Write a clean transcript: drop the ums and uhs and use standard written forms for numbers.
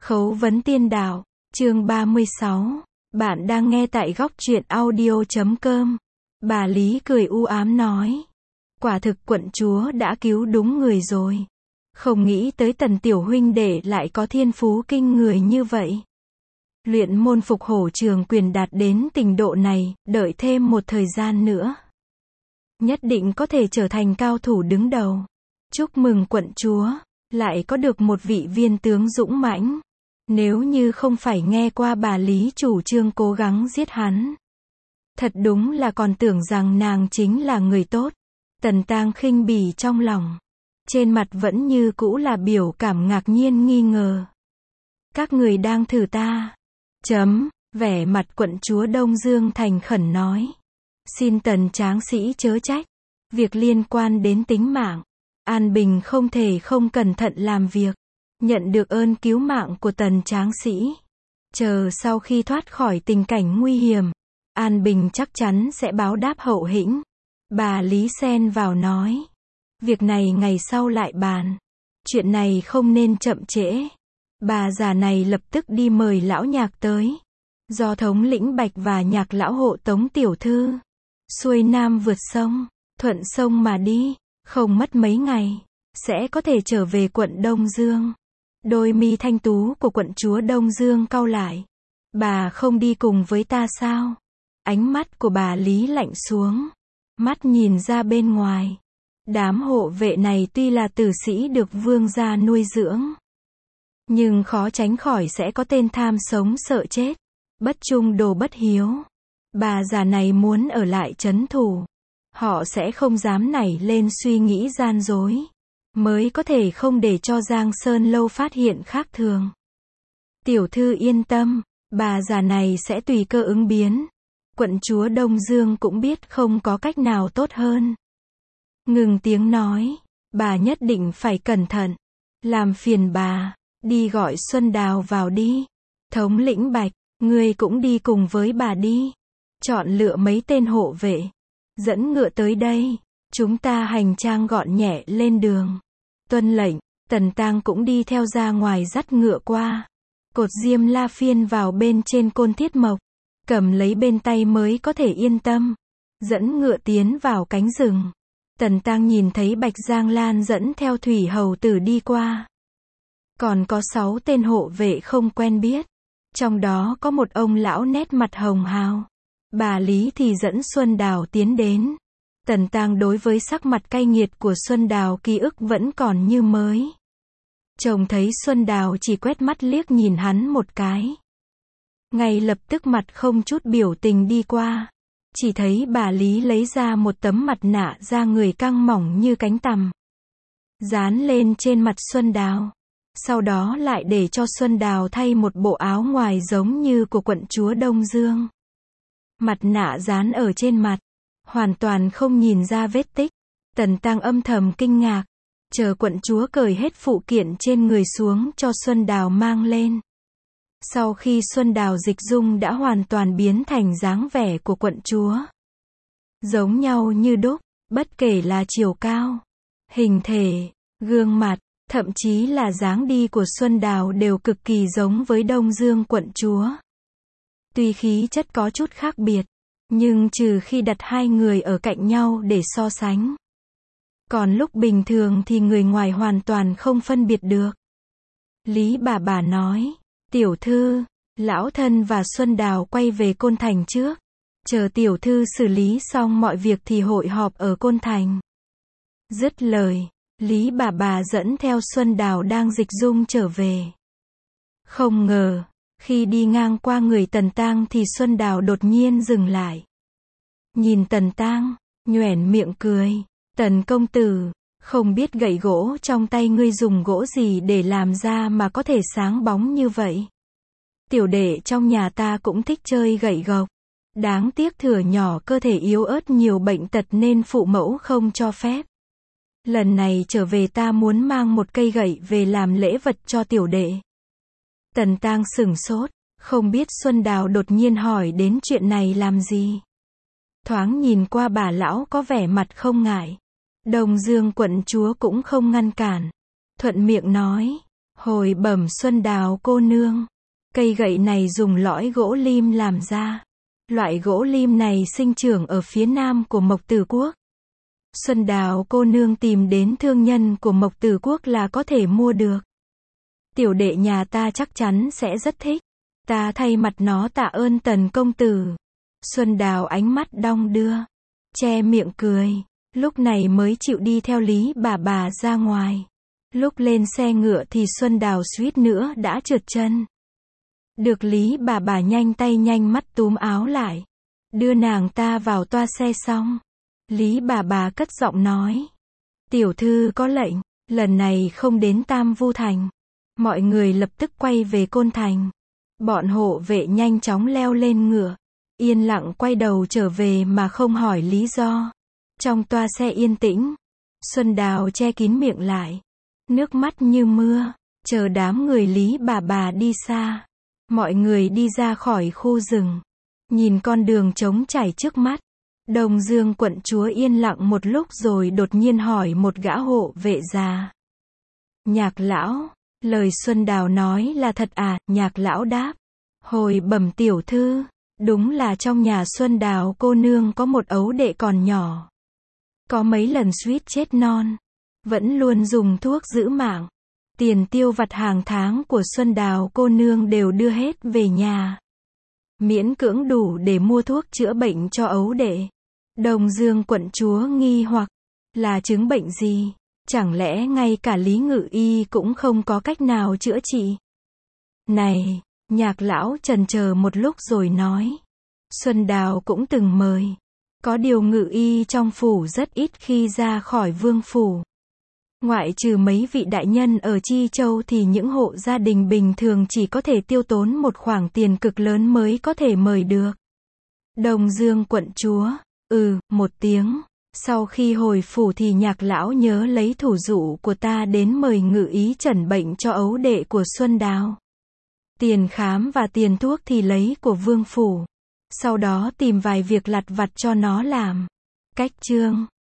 Khấu vấn tiên đạo, chương 36. Bạn đang nghe tại góc truyện audio.com. Bà Lý cười u ám nói. Quả thực quận chúa đã cứu đúng người rồi. Không nghĩ tới Tần tiểu huynh đệ lại có thiên phú kinh người như vậy. Luyện môn phục hổ trường quyền đạt đến trình độ này, đợi thêm một thời gian nữa. Nhất định có thể trở thành cao thủ đứng đầu. Chúc mừng quận chúa, lại có được một vị viên tướng dũng mãnh. Nếu như không phải nghe qua bà Lý chủ trương cố gắng giết hắn. Thật đúng là còn tưởng rằng nàng chính là người tốt. Tần Tang khinh bỉ trong lòng. Trên mặt vẫn như cũ là biểu cảm ngạc nhiên nghi ngờ. Các người đang thử ta. Vẻ mặt quận chúa Đông Dương thành khẩn nói. Xin Tần tráng sĩ chớ trách. Việc liên quan đến tính mạng. An Bình không thể không cẩn thận làm việc. Nhận được ơn cứu mạng của Tần tráng sĩ. Chờ sau khi thoát khỏi tình cảnh nguy hiểm. An Bình chắc chắn sẽ báo đáp hậu hĩnh. Bà Lý xen vào nói. Việc này ngày sau lại bàn. Chuyện này không nên chậm trễ. Bà già này lập tức đi mời lão nhạc tới. Do thống lĩnh Bạch và nhạc lão hộ tống tiểu thư. Xuôi nam vượt sông, thuận sông mà đi. Không mất mấy ngày, sẽ có thể trở về quận Đông Dương. Đôi mi thanh tú của quận chúa Đông Dương cau lại. Bà không đi cùng với ta sao? Ánh mắt của bà Lý lạnh xuống. Mắt nhìn ra bên ngoài. Đám hộ vệ này tuy là tử sĩ được vương gia nuôi dưỡng. Nhưng khó tránh khỏi sẽ có tên tham sống sợ chết. Bất trung đồ bất hiếu. Bà già này muốn ở lại trấn thủ. Họ sẽ không dám nảy lên suy nghĩ gian dối. Mới có thể không để cho Giang Sơn Lâu phát hiện khác thường. Tiểu thư yên tâm, bà già này sẽ tùy cơ ứng biến. Quận chúa Đông Dương cũng biết không có cách nào tốt hơn. Ngừng tiếng nói, bà nhất định phải cẩn thận. Làm phiền bà, đi gọi Xuân Đào vào đi. Thống lĩnh Bạch, ngươi cũng đi cùng với bà đi. Chọn lựa mấy tên hộ vệ. Dẫn ngựa tới đây, chúng ta hành trang gọn nhẹ lên đường. Tuân lệnh, Tần Tang cũng đi theo ra ngoài dắt ngựa qua. Cột diêm la phiên vào bên trên côn thiết mộc. Cầm lấy bên tay mới có thể yên tâm. Dẫn ngựa tiến vào cánh rừng. Tần Tang nhìn thấy Bạch Giang Lan dẫn theo thủy hầu tử đi qua. Còn có 6 tên hộ vệ không quen biết. Trong đó có một ông lão nét mặt hồng hào. Bà Lý thì dẫn Xuân Đào tiến đến. Tần Tang đối với sắc mặt cay nghiệt của Xuân Đào ký ức vẫn còn như mới. Chồng thấy Xuân Đào chỉ quét mắt liếc nhìn hắn một cái. Ngay lập tức mặt không chút biểu tình đi qua. Chỉ thấy bà Lý lấy ra một tấm mặt nạ da người căng mỏng như cánh tằm. Dán lên trên mặt Xuân Đào. Sau đó lại để cho Xuân Đào thay một bộ áo ngoài giống như của quận chúa Đông Dương. Mặt nạ dán ở trên mặt. Hoàn toàn không nhìn ra vết tích. Tần Tang âm thầm kinh ngạc. Chờ quận chúa cởi hết phụ kiện trên người xuống cho Xuân Đào mang lên. Sau khi Xuân Đào dịch dung đã hoàn toàn biến thành dáng vẻ của quận chúa. Giống nhau như đúc, bất kể là chiều cao, hình thể, gương mặt, thậm chí là dáng đi của Xuân Đào đều cực kỳ giống với Đông Dương quận chúa. Tuy khí chất có chút khác biệt, nhưng trừ khi đặt hai người ở cạnh nhau để so sánh. Còn lúc bình thường thì người ngoài hoàn toàn không phân biệt được. Lý bà nói, tiểu thư, lão thân và Xuân Đào quay về Côn Thành trước. Chờ tiểu thư xử lý xong mọi việc thì hội họp ở Côn Thành. Dứt lời, Lý bà dẫn theo Xuân Đào đang dịch dung trở về. Không ngờ, khi đi ngang qua người Tần Tang thì Xuân Đào đột nhiên dừng lại. Nhìn Tần Tang, nhoẻn miệng cười. Tần công tử, không biết gậy gỗ trong tay ngươi dùng gỗ gì để làm ra mà có thể sáng bóng như vậy. Tiểu đệ trong nhà ta cũng thích chơi gậy gộc. Đáng tiếc thửa nhỏ cơ thể yếu ớt nhiều bệnh tật nên phụ mẫu không cho phép. Lần này trở về ta muốn mang một cây gậy về làm lễ vật cho tiểu đệ. Tần Tang sửng sốt, không biết Xuân Đào đột nhiên hỏi đến chuyện này làm gì. Thoáng nhìn qua bà lão có vẻ mặt không ngại. Đông Dương quận chúa cũng không ngăn cản. Thuận miệng nói, Hồi bẩm Xuân Đào cô nương, cây gậy này dùng lõi gỗ lim làm ra. Loại gỗ lim này sinh trưởng ở phía nam của Mộc Tử Quốc. Xuân Đào cô nương tìm đến thương nhân của Mộc Tử Quốc là có thể mua được. Tiểu đệ nhà ta chắc chắn sẽ rất thích. Ta thay mặt nó tạ ơn Tần công tử. Xuân Đào ánh mắt đong đưa, che miệng cười, lúc này mới chịu đi theo Lý bà ra ngoài. Lúc lên xe ngựa thì Xuân Đào suýt nữa đã trượt chân. Được Lý bà nhanh tay nhanh mắt túm áo lại, đưa nàng ta vào toa xe xong. Lý bà cất giọng nói, tiểu thư có lệnh, lần này không đến Tam Vu Thành. Mọi người lập tức quay về Côn Thành. Bọn hộ vệ nhanh chóng leo lên ngựa, yên lặng quay đầu trở về mà không hỏi lý do. Trong toa xe yên tĩnh, Xuân Đào che kín miệng lại, nước mắt như mưa, chờ đám người Lý bà đi xa. Mọi người đi ra khỏi khu rừng, nhìn con đường trống trải trước mắt. Đông Dương quận chúa yên lặng một lúc rồi đột nhiên hỏi một gã hộ vệ già. Nhạc lão, lời Xuân Đào nói là thật à? Nhạc lão đáp, hồi bẩm tiểu thư, đúng là trong nhà Xuân Đào cô nương có một ấu đệ còn nhỏ. Có mấy lần suýt chết non, vẫn luôn dùng thuốc giữ mạng. Tiền tiêu vặt hàng tháng của Xuân Đào cô nương đều đưa hết về nhà. Miễn cưỡng đủ để mua thuốc chữa bệnh cho ấu đệ. Đông Dương quận chúa nghi hoặc, là chứng bệnh gì? Chẳng lẽ ngay cả Lý Ngự Y cũng không có cách nào chữa trị? Này, Nhạc lão chần chờ một lúc rồi nói. Xuân Đào cũng từng mời. Có điều Ngự Y trong phủ rất ít khi ra khỏi vương phủ. Ngoại trừ mấy vị đại nhân ở Chi Châu thì những hộ gia đình bình thường chỉ có thể tiêu tốn một khoản tiền cực lớn mới có thể mời được. Đông Dương quận chúa, một tiếng. Sau khi hồi phủ thì Nhạc lão nhớ lấy thủ dụ của ta đến mời Ngự Y chẩn bệnh cho ấu đệ của Xuân Đào. Tiền khám và tiền thuốc thì lấy của vương phủ. Sau đó tìm vài việc lặt vặt cho nó làm. Cách chương